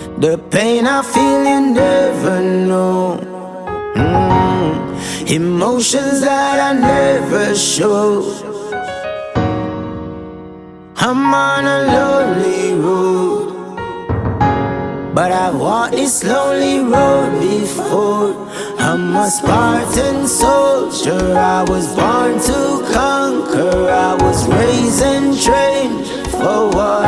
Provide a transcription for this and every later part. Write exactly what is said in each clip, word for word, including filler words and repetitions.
The pain I feel you never know. mm. Emotions that I never show. I'm on a lonely road, but I've walked this lonely road before. I'm a Spartan soldier, I was born to conquer. I was raised and trained for war.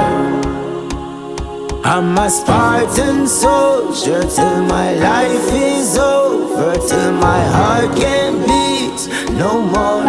I'm a Spartan soldier till my life is over, till my heart can't beat no more.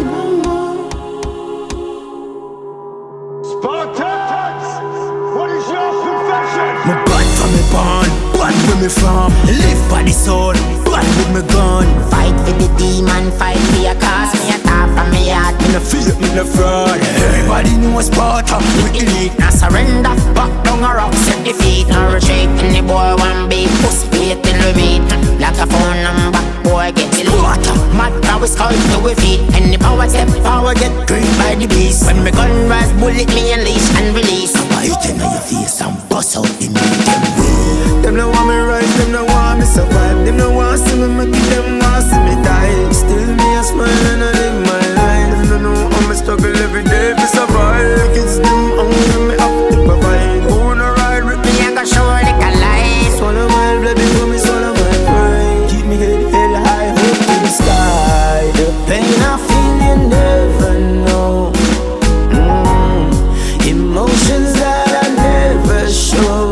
Spartans, what is your confession? Me bad from me born, bad where me from. Live by the sword, bad with me gun. Fight for the demon, fight for your cause. Me a talk from me heart. Me no fear, me no fraud. Everybody knows Sparta, we elite. Now surrender, back down a rock, set the feet. No retreat, any boy one beat. Pussy wait till we meet. Like a phone number, boy get elite. Sparta, Mad how we skull to we feet. Any power step forward, get green by the beast. When me gun rise, bullet me unleash and release. I hit in your face and bust out the meat. Them way. Them no want me rise, them no want me survive. Them no want see me make it, them want see me die. Still me a smile and I live my life. Them no know how me struggle every day to survive. It's them hunger me have to provide. Who wanna ride with me? Me a go show like a light. Swallow my blood before me swallow my pride. Keep me head held high, hope to the sky. The pain I feel you never know. mm. Emotions that I never show.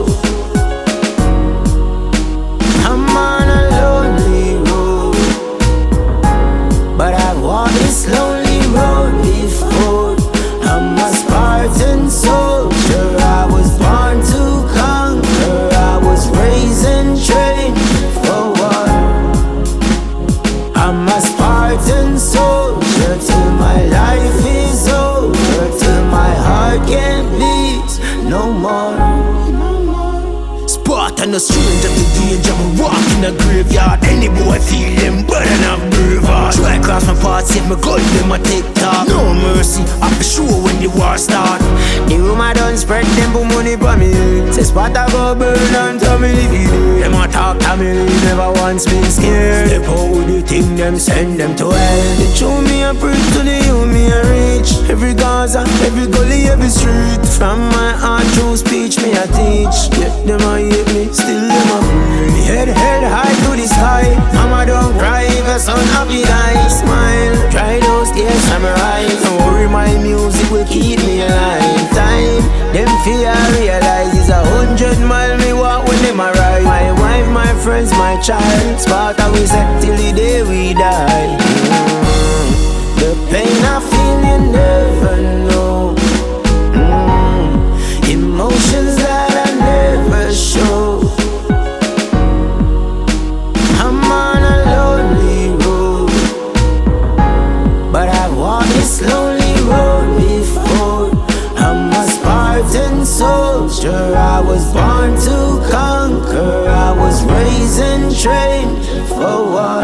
I'm on a lonely road, but I've walked this lonely road before. I'm a Spartan soldier, I was born to conquer. I was raised and trained for war. I'm a Spartan soldier till my life is over, till my heart can't beat no more. Spartan, no stranger to danger. Me walk in the graveyard, any boy feel them better than brave heart. Try cross my path, save me gun, them a take talk. No mercy, I be sure when the war start. The rumor done spread, them put money for me. Say Sparta go burn and tell me live it. Them a talk to me, never once been scared. Step out with the thing, them send them to hell. They show me a preach to the youth, me a reach. Every Gaza, every gully, every street. From my heart through speech, me a teach. Yet them a hate me, still them a pray. Me head held high to the sky. Mama don't cry if a son happy die. Smile, dry those tears from my eyes. Don't worry, my music will keep me alive. Time, them fear realize it's a hundred mile me walk when them arrive. My wife, my friends, my child. Sparta we set till the day we die. mm. The pain I feel you never know. mm. Emotions that I never show. I'm on a lonely road, but I've walked this lonely road before. I'm a Spartan soldier, I was born to conquer. I was raised and trained for war.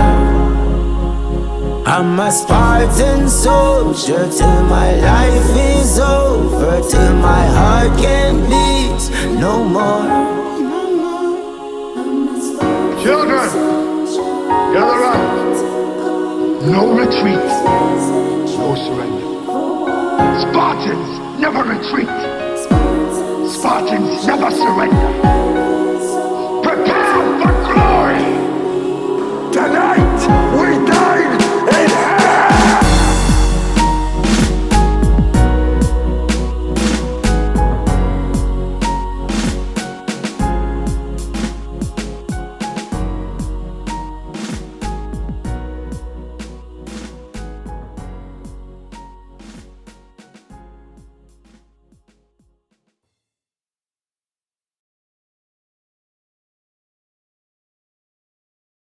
I'm a Spartan soldier till my life is over, till my heart can't beat no more. Children, gather up. No retreat, no surrender. Spartans never retreat. Spartans never surrender.